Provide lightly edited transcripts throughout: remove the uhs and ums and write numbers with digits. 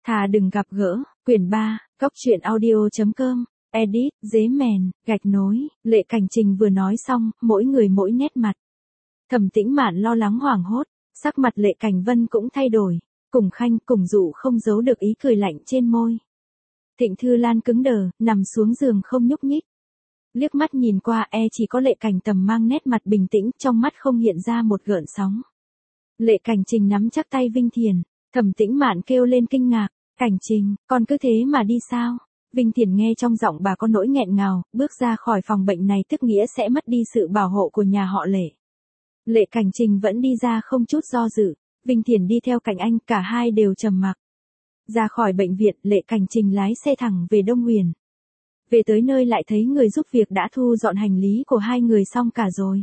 Thà đừng gặp gỡ, quyển 3, Cóc truyện audio.com, edit, dế mèn, gạch nối, Lệ Cảnh Trình vừa nói xong, mỗi người mỗi nét mặt. Thẩm Tĩnh Mạn lo lắng hoảng hốt, sắc mặt Lệ Cảnh Vân cũng thay đổi, Cùng Khanh, Cùng Dụ không giấu được ý cười lạnh trên môi. Thịnh Thư Lan cứng đờ, nằm xuống giường không nhúc nhích. Liếc mắt nhìn qua chỉ có Lệ Cảnh Tầm mang nét mặt bình tĩnh, trong mắt không hiện ra một gợn sóng. Lệ Cảnh Trình nắm chắc tay Vinh Thiền, Thẩm Tĩnh Mạn kêu lên kinh ngạc, Cảnh Trình, con cứ thế mà đi sao? Vinh Thiền nghe trong giọng bà có nỗi nghẹn ngào, bước ra khỏi phòng bệnh này tức nghĩa sẽ mất đi sự bảo hộ của nhà họ Lệ. Lệ Cảnh Trình vẫn đi ra không chút do dự, Vinh Thiền đi theo cạnh anh, cả hai đều trầm mặc. Ra khỏi bệnh viện, Lệ Cảnh Trình lái xe thẳng về Đông Huyền. Về tới nơi lại thấy người giúp việc đã thu dọn hành lý của hai người xong cả rồi.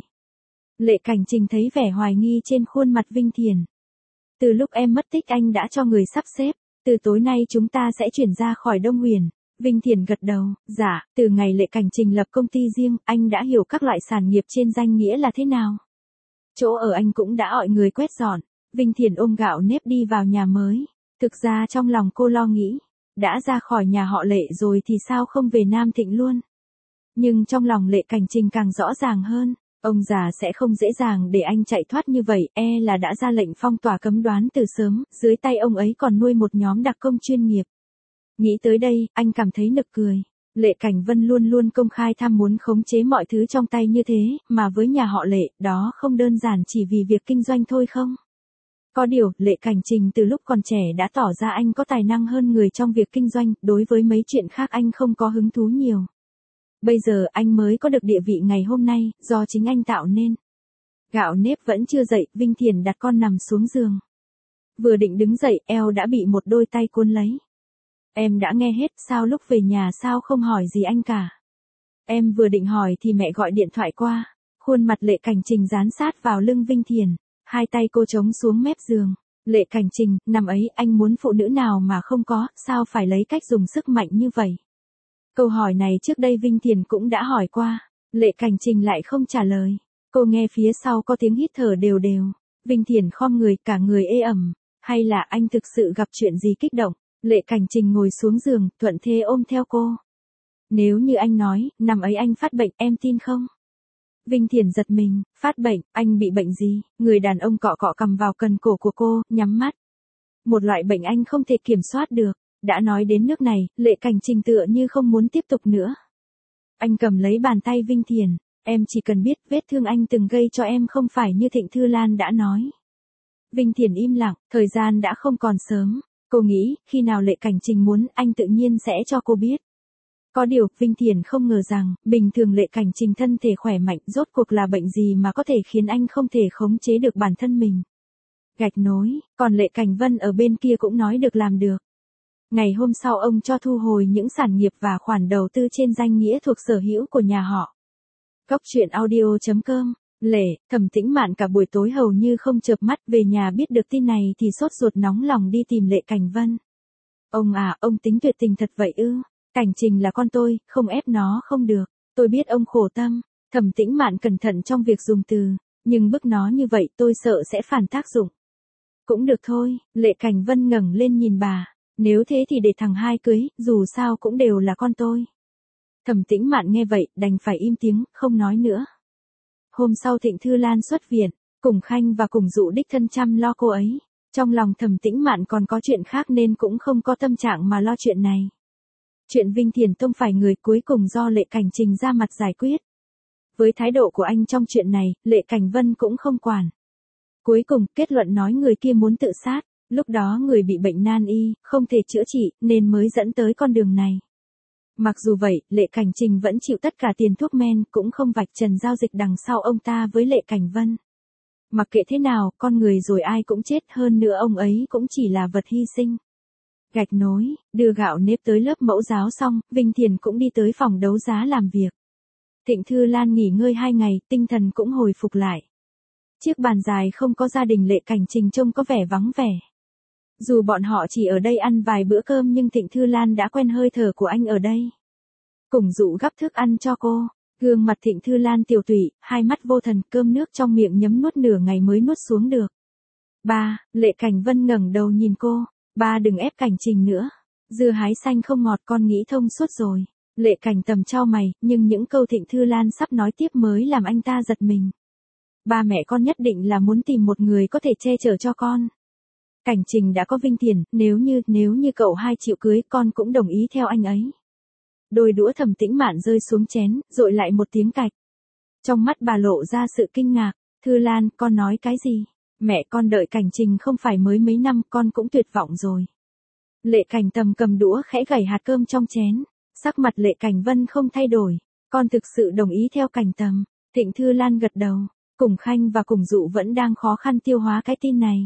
Lệ Cảnh Trình thấy vẻ hoài nghi trên khuôn mặt Vinh Thiền. Từ lúc em mất tích anh đã cho người sắp xếp, từ tối nay chúng ta sẽ chuyển ra khỏi Đông Huyền. Vinh Thiền gật đầu, dạ, từ ngày Lệ Cảnh Trình lập công ty riêng, anh đã hiểu các loại sản nghiệp trên danh nghĩa là thế nào. Chỗ ở anh cũng đã gọi người quét dọn. Vinh Thiền ôm gạo nếp đi vào nhà mới. Thực ra trong lòng cô lo nghĩ, đã ra khỏi nhà họ Lệ rồi thì sao không về Nam Thịnh luôn. Nhưng trong lòng Lệ Cảnh Trình càng rõ ràng hơn, ông già sẽ không dễ dàng để anh chạy thoát như vậy, là đã ra lệnh phong tỏa cấm đoán từ sớm, dưới tay ông ấy còn nuôi một nhóm đặc công chuyên nghiệp. Nghĩ tới đây, anh cảm thấy nực cười. Lệ Cảnh Vân luôn luôn công khai tham muốn khống chế mọi thứ trong tay như thế, mà với nhà họ Lệ, đó không đơn giản chỉ vì việc kinh doanh thôi không? Có điều, Lệ Cảnh Trình từ lúc còn trẻ đã tỏ ra anh có tài năng hơn người trong việc kinh doanh, đối với mấy chuyện khác anh không có hứng thú nhiều. Bây giờ anh mới có được địa vị ngày hôm nay, do chính anh tạo nên. Gạo nếp vẫn chưa dậy, Vinh Thiền đặt con nằm xuống giường. Vừa định đứng dậy, eo đã bị một đôi tay cuốn lấy. Em đã nghe hết, sao lúc về nhà sao không hỏi gì anh cả? Em vừa định hỏi thì mẹ gọi điện thoại qua. Khuôn mặt Lệ Cảnh Trình dán sát vào lưng Vinh Thiền, hai tay cô chống xuống mép giường. Lệ Cảnh Trình, năm ấy anh muốn phụ nữ nào mà không có, sao phải lấy cách dùng sức mạnh như vậy? Câu hỏi này trước đây Vinh Thiền cũng đã hỏi qua. Lệ Cảnh Trình lại không trả lời. Cô nghe phía sau có tiếng hít thở đều đều. Vinh Thiền khom người, cả người ê ẩm. Hay là anh thực sự gặp chuyện gì kích động? Lệ Cảnh Trình ngồi xuống giường, thuận thế ôm theo cô. Nếu như anh nói, năm ấy anh phát bệnh, em tin không? Vinh Thiền giật mình, phát bệnh, anh bị bệnh gì? Người đàn ông cọ cọ cầm vào cần cổ của cô, nhắm mắt. Một loại bệnh anh không thể kiểm soát được. Đã nói đến nước này, Lệ Cảnh Trình tựa như không muốn tiếp tục nữa. Anh cầm lấy bàn tay Vinh Thiền, em chỉ cần biết vết thương anh từng gây cho em không phải như Thịnh Thư Lan đã nói. Vinh Thiền im lặng, thời gian đã không còn sớm. Cô nghĩ, khi nào Lệ Cảnh Trình muốn, anh tự nhiên sẽ cho cô biết. Có điều, Vinh Thiền không ngờ rằng, bình thường Lệ Cảnh Trình thân thể khỏe mạnh, rốt cuộc là bệnh gì mà có thể khiến anh không thể khống chế được bản thân mình. Gạch nối, còn Lệ Cảnh Vân ở bên kia cũng nói được làm được. Ngày hôm sau ông cho thu hồi những sản nghiệp và khoản đầu tư trên danh nghĩa thuộc sở hữu của nhà họ. Cóc truyện audio.com, Lệ, Thẩm Tĩnh Mạn cả buổi tối hầu như không chợp mắt, về nhà biết được tin này thì sốt ruột nóng lòng đi tìm Lệ Cảnh Vân. Ông à, ông tính tuyệt tình thật vậy ư? Cảnh Trình là con tôi, không ép nó không được. Tôi biết ông khổ tâm. Thẩm Tĩnh Mạn cẩn thận trong việc dùng từ, nhưng bức nó như vậy tôi sợ sẽ phản tác dụng. Cũng được thôi, Lệ Cảnh Vân ngẩng lên nhìn bà. Nếu thế thì để thằng hai cưới, dù sao cũng đều là con tôi. Thẩm Tĩnh Mạn nghe vậy, đành phải im tiếng, không nói nữa. Hôm sau Thịnh Thư Lan xuất viện, Cùng Khanh và Cùng Dụ đích thân chăm lo cô ấy. Trong lòng Thẩm Tĩnh Mạn còn có chuyện khác nên cũng không có tâm trạng mà lo chuyện này. Chuyện Vinh Thiền tông phải người cuối cùng do Lệ Cảnh Trình ra mặt giải quyết. Với thái độ của anh trong chuyện này, Lệ Cảnh Vân cũng không quản. Cuối cùng, kết luận nói người kia muốn tự sát. Lúc đó người bị bệnh nan y, không thể chữa trị, nên mới dẫn tới con đường này. Mặc dù vậy, Lệ Cảnh Trình vẫn chịu tất cả tiền thuốc men, cũng không vạch trần giao dịch đằng sau ông ta với Lệ Cảnh Vân. Mặc kệ thế nào, con người rồi ai cũng chết, hơn nữa ông ấy cũng chỉ là vật hy sinh. Gạch nối, đưa gạo nếp tới lớp mẫu giáo xong, Vinh Thiền cũng đi tới phòng đấu giá làm việc. Thịnh Thư Lan nghỉ ngơi 2 ngày, tinh thần cũng hồi phục lại. Chiếc bàn dài không có gia đình Lệ Cảnh Trình trông có vẻ vắng vẻ. Dù bọn họ chỉ ở đây ăn vài bữa cơm nhưng Thịnh Thư Lan đã quen hơi thở của anh ở đây. Cùng Dụ gắp thức ăn cho cô, gương mặt Thịnh Thư Lan tiều tụy, hai mắt vô thần, cơm nước trong miệng nhấm nuốt nửa ngày mới nuốt xuống được. Lệ Cảnh Vân ngẩng đầu nhìn cô, Ba đừng ép Cảnh Trình nữa. Dưa hái xanh không ngọt con nghĩ thông suốt rồi. Lệ Cảnh Tầm chau mày, nhưng những câu Thịnh Thư Lan sắp nói tiếp mới làm anh ta giật mình. Ba mẹ con nhất định là muốn tìm một người có thể che chở cho con. Cảnh Trình đã có Vinh Thiền, nếu như cậu hai chịu cưới con cũng đồng ý theo anh ấy. Đôi đũa Thẩm Tĩnh Mạn rơi xuống chén, dội lại một tiếng cạch. Trong mắt bà lộ ra sự kinh ngạc. Thư Lan, con nói cái gì? Mẹ con đợi Cảnh Trình không phải mới mấy năm, con cũng tuyệt vọng rồi. Lệ Cảnh Tầm cầm đũa khẽ gảy hạt cơm trong chén. Sắc mặt Lệ Cảnh Vân không thay đổi. Con thực sự đồng ý theo Cảnh Tầm. Thịnh Thư Lan gật đầu. Cùng Khanh và Cùng Dụ vẫn đang khó khăn tiêu hóa cái tin này.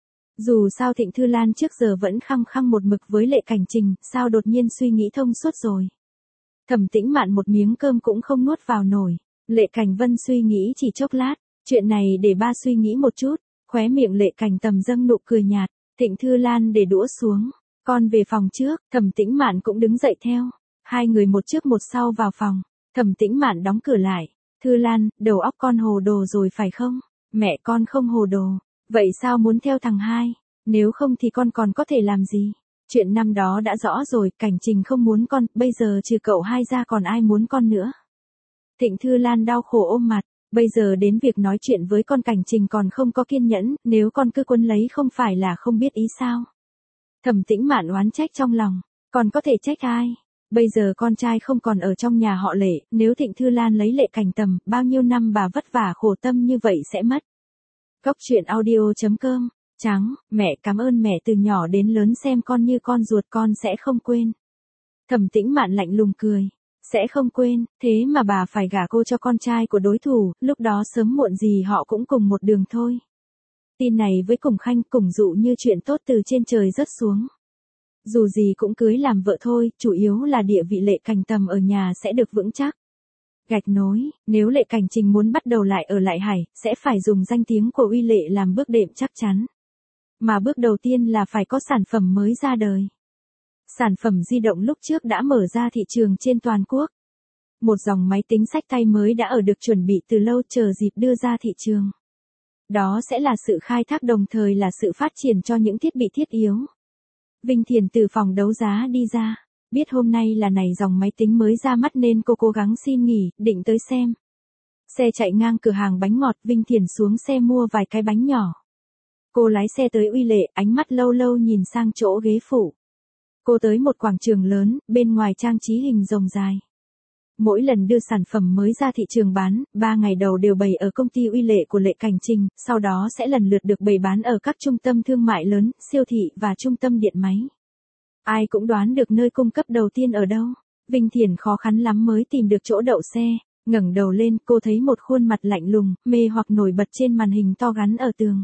Dù sao Thịnh Thư Lan trước giờ vẫn khăng khăng một mực với Lệ Cảnh Trình, sao đột nhiên suy nghĩ thông suốt rồi. Thẩm Tĩnh Mạn một miếng cơm cũng không nuốt vào nổi. Lệ Cảnh Vân suy nghĩ chỉ chốc lát. Chuyện này để ba suy nghĩ một chút. Khóe miệng Lệ Cảnh Tầm dâng nụ cười nhạt. Thịnh Thư Lan để đũa xuống. Con về phòng trước. Thẩm Tĩnh Mạn cũng đứng dậy theo. Hai người một trước một sau vào phòng. Thẩm Tĩnh Mạn đóng cửa lại. Thư Lan, đầu óc con hồ đồ rồi phải không? Mẹ con không hồ đồ. Vậy sao muốn theo thằng hai? Nếu không thì con còn có thể làm gì? Chuyện năm đó đã rõ rồi, Cảnh Trình không muốn con, bây giờ trừ cậu hai ra còn ai muốn con nữa? Thịnh Thư Lan đau khổ ôm mặt, bây giờ đến việc nói chuyện với con Cảnh Trình còn không có kiên nhẫn, nếu con cứ quấn lấy không phải là không biết ý sao? Thẩm Tĩnh Mạn oán trách trong lòng, còn có thể trách ai? Bây giờ con trai không còn ở trong nhà họ Lệ, nếu Thịnh Thư Lan lấy Lệ Cảnh Tầm, bao nhiêu năm bà vất vả khổ tâm như vậy sẽ mất. Góc truyện audio.com, Trắng, mẹ cảm ơn mẹ từ nhỏ đến lớn xem con như con ruột con sẽ không quên. Thẩm Tĩnh Mạn lạnh lùng cười, sẽ không quên, thế mà bà phải gả cô cho con trai của đối thủ, lúc đó sớm muộn gì họ cũng cùng một đường thôi. Tin này với Cùng Khanh Cùng Dụ như chuyện tốt từ trên trời rớt xuống. Dù gì cũng cưới làm vợ thôi, chủ yếu là địa vị Lệ Cảnh Tầm ở nhà sẽ được vững chắc. Gạch nối, nếu Lệ Cảnh Trình muốn bắt đầu lại ở Lại Hải, sẽ phải dùng danh tiếng của Uy Lệ làm bước đệm chắc chắn. Mà bước đầu tiên là phải có sản phẩm mới ra đời. Sản phẩm di động lúc trước đã mở ra thị trường trên toàn quốc. Một dòng máy tính xách tay mới đã được chuẩn bị từ lâu chờ dịp đưa ra thị trường. Đó sẽ là sự khai thác đồng thời là sự phát triển cho những thiết bị thiết yếu. Vinh Thiền từ phòng đấu giá đi ra. Biết hôm nay là này dòng máy tính mới ra mắt nên cô cố gắng xin nghỉ, định tới xem. Xe chạy ngang cửa hàng bánh ngọt, Vinh Thiền xuống xe mua vài cái bánh nhỏ. Cô lái xe tới Uy Lệ, ánh mắt lâu lâu nhìn sang chỗ ghế phụ. Cô tới một quảng trường lớn, bên ngoài trang trí hình rồng dài. Mỗi lần đưa sản phẩm mới ra thị trường bán, 3 ngày đầu đều bày ở công ty Uy Lệ của Lệ Cảnh Trình, sau đó sẽ lần lượt được bày bán ở các trung tâm thương mại lớn, siêu thị và trung tâm điện máy. Ai cũng đoán được nơi cung cấp đầu tiên ở đâu. Vinh Thiền khó khăn lắm mới tìm được chỗ đậu xe, ngẩng đầu lên, cô thấy một khuôn mặt lạnh lùng, mê hoặc nổi bật trên màn hình to gắn ở tường.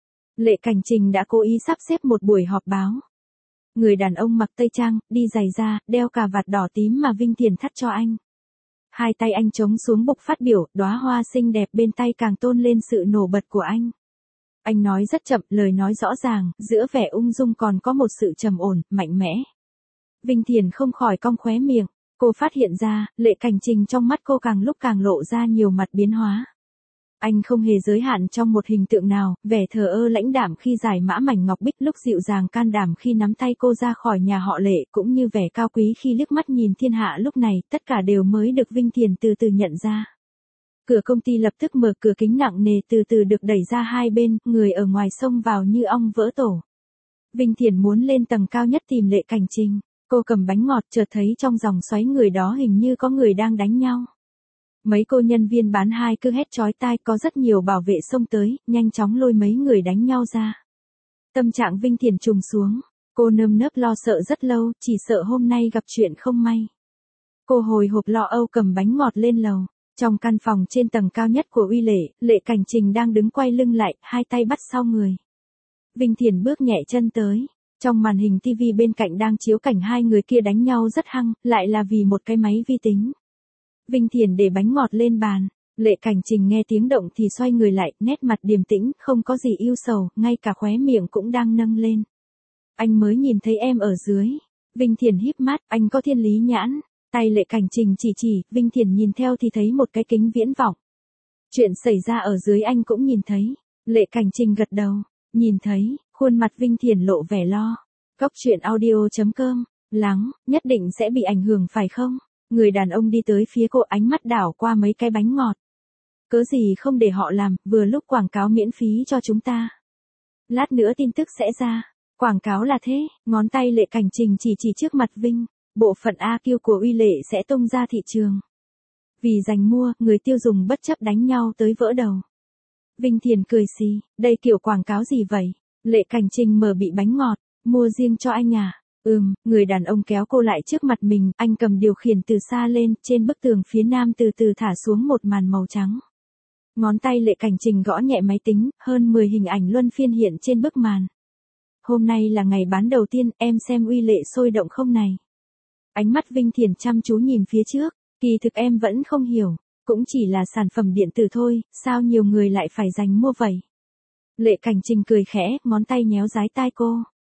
Lệ Cảnh Trình đã cố ý sắp xếp một buổi họp báo. Người đàn ông mặc tây trang, đi giày da, đeo cà vạt đỏ tím mà Vinh Thiền thắt cho anh. Hai tay anh chống xuống bục phát biểu, đóa hoa xinh đẹp bên tay càng tôn lên sự nổi bật của anh. Anh nói rất chậm, lời nói rõ ràng, giữa vẻ ung dung còn có một sự trầm ổn, mạnh mẽ. Vinh Thiền không khỏi cong khóe miệng, cô phát hiện ra, Lệ Cảnh Trình trong mắt cô càng lúc càng lộ ra nhiều mặt biến hóa. Anh không hề giới hạn trong một hình tượng nào, vẻ thờ ơ lãnh đạm khi giải mã mảnh ngọc bích, lúc dịu dàng can đảm khi nắm tay cô ra khỏi nhà họ Lệ, cũng như vẻ cao quý khi liếc mắt nhìn thiên hạ lúc này, tất cả đều mới được Vinh Thiền từ từ nhận ra. Cửa công ty lập tức mở, cửa kính nặng nề từ từ được đẩy ra hai bên, người ở ngoài xông vào như ong vỡ tổ. Vinh Thiền muốn lên tầng cao nhất tìm Lệ Cảnh Trình, cô cầm bánh ngọt chợt thấy trong dòng xoáy người đó hình như có người đang đánh nhau. Mấy cô nhân viên bán hai cứ hét chói tai, có rất nhiều bảo vệ xông tới, nhanh chóng lôi mấy người đánh nhau ra. Tâm trạng Vinh Thiền trùng xuống, cô nơm nớp lo sợ rất lâu, chỉ sợ hôm nay gặp chuyện không may. Cô hồi hộp lo âu cầm bánh ngọt lên lầu. Trong căn phòng trên tầng cao nhất của Uy Lệ, Lệ Cảnh Trình đang đứng quay lưng lại, hai tay bắt sau người. Vinh Thiền bước nhẹ chân tới. Trong màn hình TV bên cạnh đang chiếu cảnh hai người kia đánh nhau rất hăng, lại là vì một cái máy vi tính. Vinh Thiền để bánh ngọt lên bàn. Lệ Cảnh Trình nghe tiếng động thì xoay người lại, nét mặt điềm tĩnh, không có gì ưu sầu, ngay cả khóe miệng cũng đang nâng lên. Anh mới nhìn thấy em ở dưới. Vinh Thiền híp mắt, anh có thiên lý nhãn. Tay Lệ Cảnh Trình chỉ, Vinh Thiền nhìn theo thì thấy một cái kính viễn vọng. Chuyện xảy ra ở dưới anh cũng nhìn thấy. Lệ Cảnh Trình gật đầu, nhìn thấy, khuôn mặt Vinh Thiền lộ vẻ lo. Cốc truyện audio.com, lắng, nhất định sẽ bị ảnh hưởng phải không? Người đàn ông đi tới phía cô, ánh mắt đảo qua mấy cái bánh ngọt. Cớ gì không để họ làm, vừa lúc quảng cáo miễn phí cho chúng ta. Lát nữa tin tức sẽ ra. Quảng cáo là thế, ngón tay Lệ Cảnh Trình chỉ trước mặt Vinh, bộ phận AQ của Uy Lệ sẽ tung ra thị trường. Vì giành mua, người tiêu dùng bất chấp đánh nhau tới vỡ đầu. Vinh Thiền cười xì, đây kiểu quảng cáo gì vậy? Lệ Cảnh Trình mở bị bánh ngọt, mua riêng cho anh à? Người đàn ông kéo cô lại trước mặt mình, anh cầm điều khiển từ xa lên, trên bức tường phía nam từ từ thả xuống một màn màu trắng. Ngón tay Lệ Cảnh Trình gõ nhẹ máy tính, hơn 10 hình ảnh luân phiên hiện trên bức màn. Hôm nay là ngày bán đầu tiên, em xem Uy Lệ sôi động không này? Ánh mắt Vinh Thiền chăm chú nhìn phía trước, kỳ thực em vẫn không hiểu, cũng chỉ là sản phẩm điện tử thôi, sao nhiều người lại phải giành mua vậy? Lệ Cảnh Trình cười khẽ, ngón tay nhéo dái tai cô.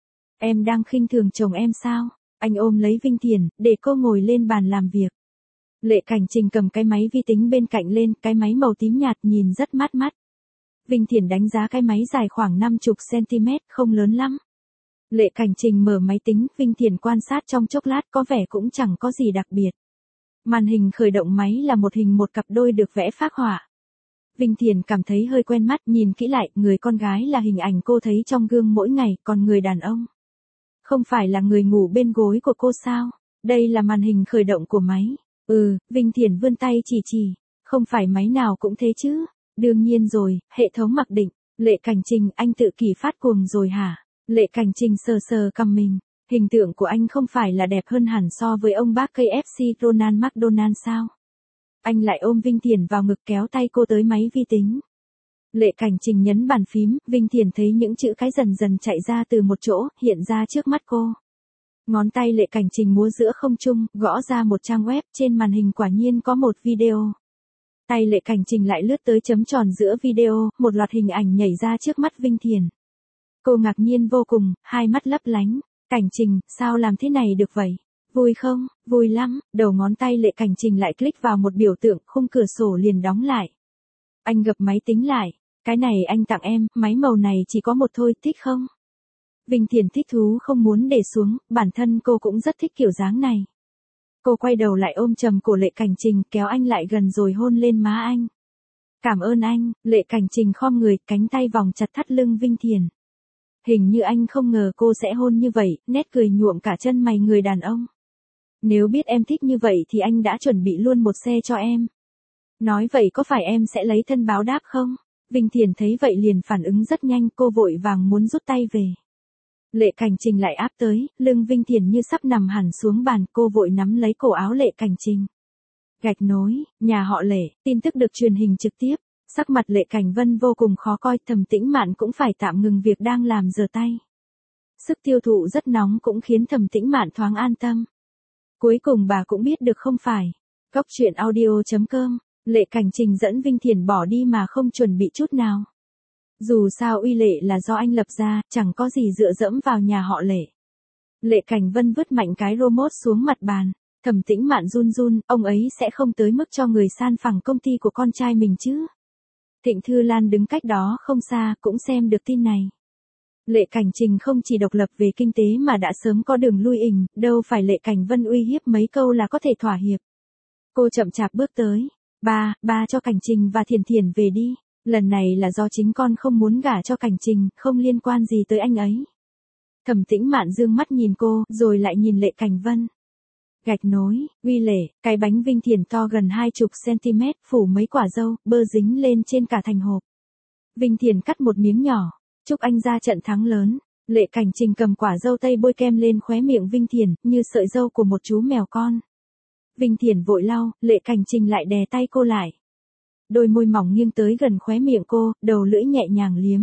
Em đang khinh thường chồng em sao? Anh ôm lấy Vinh Thiền, để cô ngồi lên bàn làm việc. Lệ Cảnh Trình cầm cái máy vi tính bên cạnh lên, cái máy màu tím nhạt nhìn rất mát mắt. Vinh Thiền đánh giá cái máy dài khoảng 50 cm, không lớn lắm. Lệ Cảnh Trình mở máy tính, Vinh Thiền quan sát trong chốc lát, có vẻ cũng chẳng có gì đặc biệt. Màn hình khởi động máy là một hình một cặp đôi được vẽ phác họa. Vinh Thiền cảm thấy hơi quen mắt, nhìn kỹ lại, người con gái là hình ảnh cô thấy trong gương mỗi ngày, còn người đàn ông không phải là người ngủ bên gối của cô sao? Đây là màn hình khởi động của máy. Vinh Thiền vươn tay chỉ, không phải máy nào cũng thế chứ. Đương nhiên rồi, hệ thống mặc định. Lệ Cảnh Trình, anh tự kỷ phát cuồng rồi hả? Lệ Cảnh Trình sờ cằm mình. Hình tượng của anh không phải là đẹp hơn hẳn so với ông bác KFC Ronald McDonald sao? Anh lại ôm Vinh Thiền vào ngực, kéo tay cô tới máy vi tính. Lệ Cảnh Trình nhấn bàn phím, Vinh Thiền thấy những chữ cái dần dần chạy ra từ một chỗ, hiện ra trước mắt cô. Ngón tay Lệ Cảnh Trình múa giữa không trung, gõ ra một trang web, trên màn hình quả nhiên có một video. Tay Lệ Cảnh Trình lại lướt tới chấm tròn giữa video, một loạt hình ảnh nhảy ra trước mắt Vinh Thiền. Cô ngạc nhiên vô cùng, hai mắt lấp lánh. Cảnh Trình, sao làm thế này được vậy? Vui không? Vui lắm. Đầu ngón tay Lệ Cảnh Trình lại click vào một biểu tượng, khung cửa sổ liền đóng lại. Anh gập máy tính lại. Cái này anh tặng em, máy màu này chỉ có một thôi, thích không? Vinh Thiền thích thú không muốn để xuống, bản thân cô cũng rất thích kiểu dáng này. Cô quay đầu lại ôm chầm cổ Lệ Cảnh Trình, kéo anh lại gần rồi hôn lên má anh. Cảm ơn anh. Lệ Cảnh Trình khom người, cánh tay vòng chặt thắt lưng Vinh Thiền. Hình như anh không ngờ cô sẽ hôn như vậy, nét cười nhuộm cả chân mày người đàn ông. Nếu biết em thích như vậy thì anh đã chuẩn bị luôn một xe cho em. Nói vậy có phải em sẽ lấy thân báo đáp không? Vinh Thiền thấy vậy liền phản ứng rất nhanh, cô vội vàng muốn rút tay về. Lệ Cảnh Trình lại áp tới, lưng Vinh Thiền như sắp nằm hẳn xuống bàn, cô vội nắm lấy cổ áo Lệ Cảnh Trình. Gạch nối, nhà họ Lệ, tin tức được truyền hình trực tiếp. Sắc mặt Lệ Cảnh Vân vô cùng khó coi, Thẩm Tĩnh Mạn cũng phải tạm ngừng việc đang làm giở tay. Sức tiêu thụ rất nóng cũng khiến Thẩm Tĩnh Mạn thoáng an tâm. Cuối cùng bà cũng biết được không phải. Cốc truyện audio.com, Lệ Cảnh Trình dẫn Vinh Thiền bỏ đi mà không chuẩn bị chút nào. Dù sao Uy Lệ là do anh lập ra, chẳng có gì dựa dẫm vào nhà họ Lệ. Lệ Cảnh Vân vứt mạnh cái remote xuống mặt bàn. Thẩm Tĩnh Mạn run run, ông ấy sẽ không tới mức cho người san phẳng công ty của con trai mình chứ. Thịnh Thư Lan đứng cách đó không xa, cũng xem được tin này. Lệ Cảnh Trình không chỉ độc lập về kinh tế mà đã sớm có đường lui ình, đâu phải Lệ Cảnh Vân uy hiếp mấy câu là có thể thỏa hiệp. Cô chậm chạp bước tới. Ba cho Cảnh Trình và Thiền Thiền về đi. Lần này là do chính con không muốn gả cho Cảnh Trình, không liên quan gì tới anh ấy. Thẩm Tĩnh Mạn dương mắt nhìn cô, rồi lại nhìn Lệ Cảnh Vân. Gạch nối, Uy Lệ, cái bánh Vinh Thiền to gần 20 cm, phủ mấy quả dâu, bơ dính lên trên cả thành hộp. Vinh Thiền cắt một miếng nhỏ, chúc anh ra trận thắng lớn. Lệ Cảnh Trình cầm quả dâu tây bôi kem lên khóe miệng Vinh Thiền, như sợi dâu của một chú mèo con. Vinh Thiền vội lau, Lệ Cảnh Trình lại đè tay cô lại. Đôi môi mỏng nghiêng tới gần khóe miệng cô, đầu lưỡi nhẹ nhàng liếm.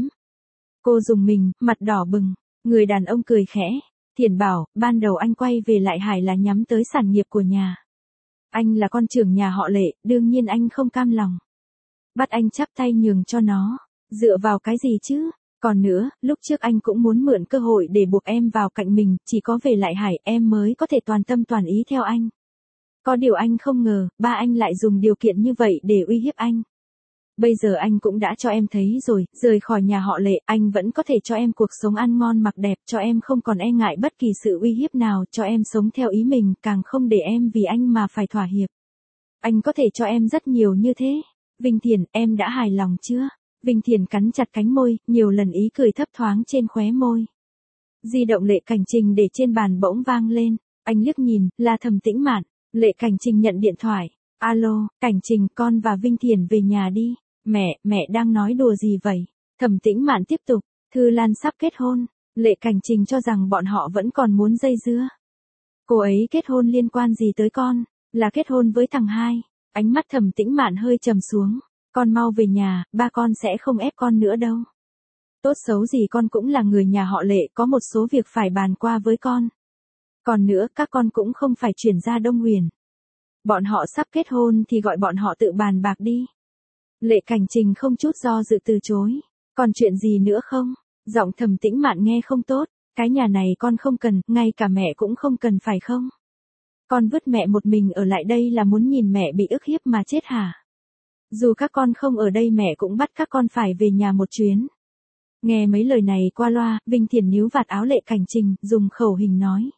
Cô rùng mình, mặt đỏ bừng. Người đàn ông cười khẽ. Thiền bảo, ban đầu anh quay về Lại Hải là nhắm tới sản nghiệp của nhà. Anh là con trưởng nhà họ Lệ, đương nhiên anh không cam lòng. Bắt anh chắp tay nhường cho nó. Dựa vào cái gì chứ? Còn nữa, lúc trước anh cũng muốn mượn cơ hội để buộc em vào cạnh mình, chỉ có về Lại Hải em mới có thể toàn tâm toàn ý theo anh. Có điều anh không ngờ, ba anh lại dùng điều kiện như vậy để uy hiếp anh. Bây giờ anh cũng đã cho em thấy rồi, rời khỏi nhà họ Lệ, anh vẫn có thể cho em cuộc sống ăn ngon mặc đẹp, cho em không còn e ngại bất kỳ sự uy hiếp nào, cho em sống theo ý mình, càng không để em vì anh mà phải thỏa hiệp. Anh có thể cho em rất nhiều như thế. Vinh Thiền, em đã hài lòng chưa? Vinh Thiền cắn chặt cánh môi, nhiều lần ý cười thấp thoáng trên khóe môi. Di động Lệ Cảnh Trình để trên bàn bỗng vang lên, anh liếc nhìn, là Thẩm Tĩnh Mạn. Lệ Cảnh Trình nhận điện thoại. Alo, Cảnh Trình, con và Vinh Thiền về nhà đi. Mẹ đang nói đùa gì vậy? Thẩm Tĩnh Mạn tiếp tục, Thư Lan sắp kết hôn. Lệ Cảnh Trình cho rằng bọn họ vẫn còn muốn dây dưa. Cô ấy kết hôn liên quan gì tới con? Là kết hôn với thằng hai. Ánh mắt Thẩm Tĩnh Mạn hơi trầm xuống. Con mau về nhà, ba con sẽ không ép con nữa đâu. Tốt xấu gì con cũng là người nhà họ Lệ, có một số việc phải bàn qua với con. Còn nữa, các con cũng không phải chuyển ra Đông Huyền. Bọn họ sắp kết hôn thì gọi bọn họ tự bàn bạc đi. Lệ Cảnh Trình không chút do dự từ chối. Còn chuyện gì nữa không? Giọng Thẩm Tĩnh Mạn nghe không tốt. Cái nhà này con không cần, ngay cả mẹ cũng không cần phải không? Con vứt mẹ một mình ở lại đây là muốn nhìn mẹ bị ức hiếp mà chết hả? Dù các con không ở đây mẹ cũng bắt các con phải về nhà một chuyến. Nghe mấy lời này qua loa, Vinh Thiền níu vạt áo Lệ Cảnh Trình, dùng khẩu hình nói.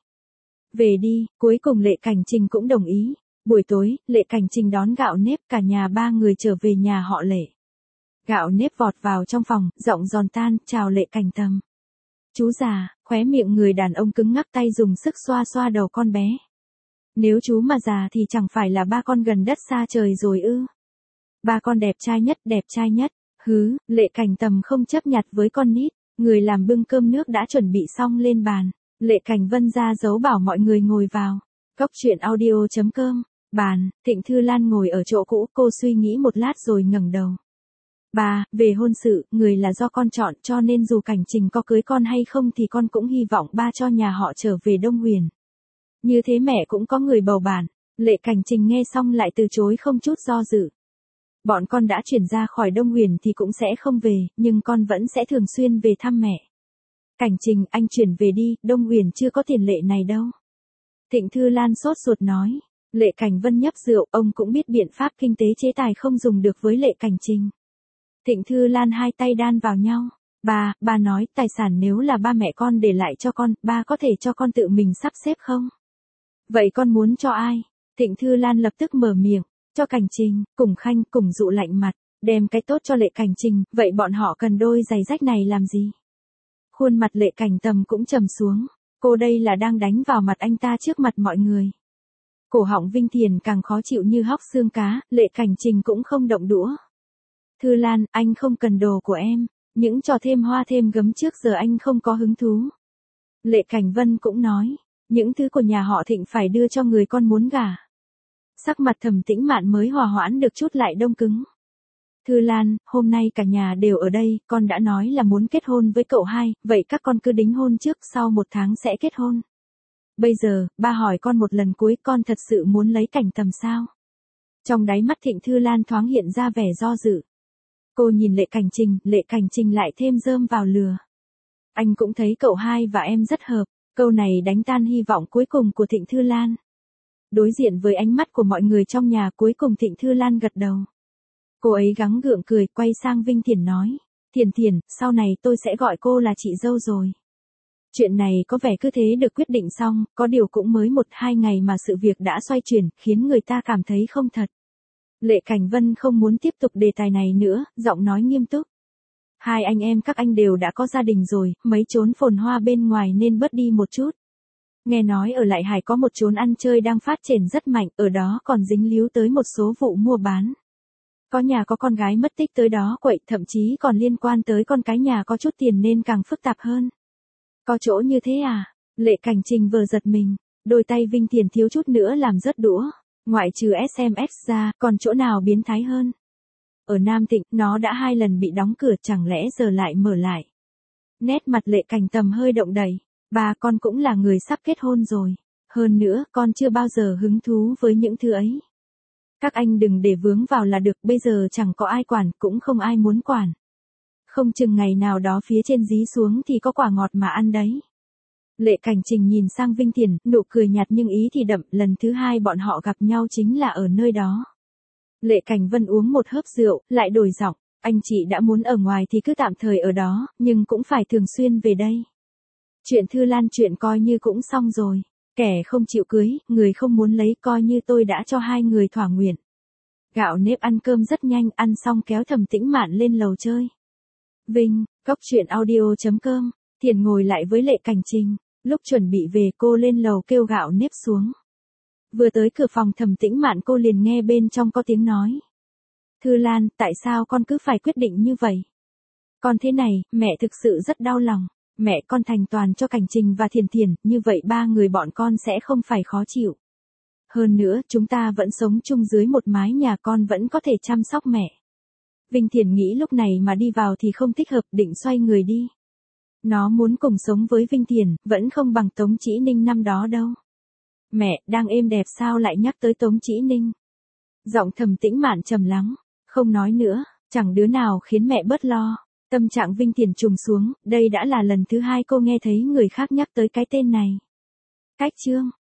Về đi, cuối cùng Lệ Cảnh Trình cũng đồng ý. Buổi tối, Lệ Cảnh Trình đón Gạo Nếp, cả nhà ba người trở về nhà họ Lệ. Gạo Nếp vọt vào trong phòng, giọng giòn tan, chào Lệ Cảnh Tầm. Chú già, khóe miệng người đàn ông cứng ngắc, tay dùng sức xoa xoa đầu con bé. Nếu chú mà già thì chẳng phải là ba con gần đất xa trời rồi ư? Ba con đẹp trai nhất. Hứ, Lệ Cảnh Tầm không chấp nhặt với con nít. Người làm bưng cơm nước đã chuẩn bị xong lên bàn. Lệ Cảnh Vân ra dấu bảo mọi người ngồi vào. Cốc truyện audio.com. Bàn, Thịnh Thư Lan ngồi ở chỗ cũ, cô suy nghĩ một lát rồi ngẩng đầu. Ba, về hôn sự, người là do con chọn, cho nên dù Cảnh Trình có cưới con hay không thì con cũng hy vọng ba cho nhà họ trở về Đông Huyền. Như thế mẹ cũng có người bầu bạn. Lệ Cảnh Trình nghe xong lại từ chối không chút do dự. Bọn con đã chuyển ra khỏi Đông Huyền thì cũng sẽ không về, nhưng con vẫn sẽ thường xuyên về thăm mẹ. Cảnh Trình, anh chuyển về đi, Đông Huyền chưa có tiền lệ này đâu. Thịnh Thư Lan sốt ruột nói. Lệ Cảnh Vân nhấp rượu, ông cũng biết biện pháp kinh tế chế tài không dùng được với Lệ Cảnh Trình. Thịnh Thư Lan hai tay đan vào nhau. Ba nói, tài sản nếu là ba mẹ con để lại cho con, ba có thể cho con tự mình sắp xếp không? Vậy con muốn cho ai? Thịnh Thư Lan lập tức mở miệng. Cho Cảnh Trình, cùng Khanh, cùng Dụ lạnh mặt. Đem cái tốt cho Lệ Cảnh Trình, vậy bọn họ cần đôi giày rách này làm gì? Khuôn mặt Lệ Cảnh Tầm cũng trầm xuống. Cô đây là đang đánh vào mặt anh ta trước mặt mọi người. Cổ họng Vinh Thiền càng khó chịu như hóc xương cá, Lệ Cảnh Trình cũng không động đũa. Thư Lan, anh không cần đồ của em. Những trò thêm hoa thêm gấm trước giờ anh không có hứng thú. Lệ Cảnh Vân cũng nói. Những thứ của nhà họ Thịnh phải đưa cho người con muốn gả. Sắc mặt Thẩm Tĩnh Mạn mới hòa hoãn được chút lại đông cứng. Thư Lan, hôm nay cả nhà đều ở đây, con đã nói là muốn kết hôn với cậu hai, vậy các con cứ đính hôn trước, sau 1 tháng sẽ kết hôn. Bây giờ, ba hỏi con một lần cuối, con thật sự muốn lấy Cảnh Tầm sao? Trong đáy mắt Thịnh Thư Lan thoáng hiện ra vẻ do dự. Cô nhìn Lệ Cảnh Trình lại thêm rơm vào lửa. Anh cũng thấy cậu hai và em rất hợp, câu này đánh tan hy vọng cuối cùng của Thịnh Thư Lan. Đối diện với ánh mắt của mọi người trong nhà, cuối cùng Thịnh Thư Lan gật đầu. Cô ấy gắng gượng cười, quay sang Vinh Thiền nói. Thiền, sau này tôi sẽ gọi cô là chị dâu rồi. Chuyện này có vẻ cứ thế được quyết định xong, có điều cũng mới 1-2 ngày mà sự việc đã xoay chuyển, khiến người ta cảm thấy không thật. Lệ Cảnh Vân không muốn tiếp tục đề tài này nữa, giọng nói nghiêm túc. Hai anh em các anh đều đã có gia đình rồi, mấy chốn phồn hoa bên ngoài nên bớt đi một chút. Nghe nói ở Lại Hải có một chốn ăn chơi đang phát triển rất mạnh, ở đó còn dính líu tới một số vụ mua bán. Có nhà có con gái mất tích tới đó quậy, thậm chí còn liên quan tới con cái nhà có chút tiền nên càng phức tạp hơn. Có chỗ như thế à? Lệ Cảnh Trình vừa giật mình, đôi tay Vinh Thiền thiếu chút nữa làm rớt đũa. Ngoại trừ SMS ra, còn chỗ nào biến thái hơn? Ở Nam Thịnh, nó đã 2 lần bị đóng cửa, chẳng lẽ giờ lại mở lại? Nét mặt Lệ Cảnh Tầm hơi động đậy. Ba con cũng là người sắp kết hôn rồi. Hơn nữa, con chưa bao giờ hứng thú với những thứ ấy. Các anh đừng để vướng vào là được, bây giờ chẳng có ai quản, cũng không ai muốn quản. Không chừng ngày nào đó phía trên dí xuống thì có quả ngọt mà ăn đấy. Lệ Cảnh Trình nhìn sang Vinh Thiền, nụ cười nhạt nhưng ý thì đậm, lần thứ 2 bọn họ gặp nhau chính là ở nơi đó. Lệ Cảnh Vân uống một hớp rượu, lại đổi giọng, anh chị đã muốn ở ngoài thì cứ tạm thời ở đó, nhưng cũng phải thường xuyên về đây. Chuyện Thư Lan chuyện coi như cũng xong rồi. Kẻ không chịu cưới, người không muốn lấy coi như tôi đã cho hai người thỏa nguyện. Gạo nếp ăn cơm rất nhanh, ăn xong kéo Thẩm Tĩnh Mạn lên lầu chơi. Vinh, Cóc Truyện Audio.com, Thiền ngồi lại với Lệ Cảnh Trình. Lúc chuẩn bị về cô lên lầu kêu gạo nếp xuống. Vừa tới cửa phòng Thẩm Tĩnh Mạn cô liền nghe bên trong có tiếng nói. Thư Lan, tại sao con cứ phải quyết định như vậy? Con thế này, mẹ thực sự rất đau lòng. Mẹ con thành toàn cho Cảnh Trình và Thiền Thiền, như vậy ba người bọn con sẽ không phải khó chịu. Hơn nữa, chúng ta vẫn sống chung dưới một mái nhà, con vẫn có thể chăm sóc mẹ. Vinh Thiền nghĩ lúc này mà đi vào thì không thích hợp, định xoay người đi. Nó muốn cùng sống với Vinh Thiền, vẫn không bằng Tống Chỉ Ninh năm đó đâu. Mẹ, đang êm đẹp sao lại nhắc tới Tống Chỉ Ninh? Giọng Thẩm Tĩnh Mạn trầm lắng, không nói nữa, chẳng đứa nào khiến mẹ bớt lo. Tâm trạng Vinh Thiền trùng xuống, đây đã là lần thứ hai cô nghe thấy người khác nhắc tới cái tên này. Cách chương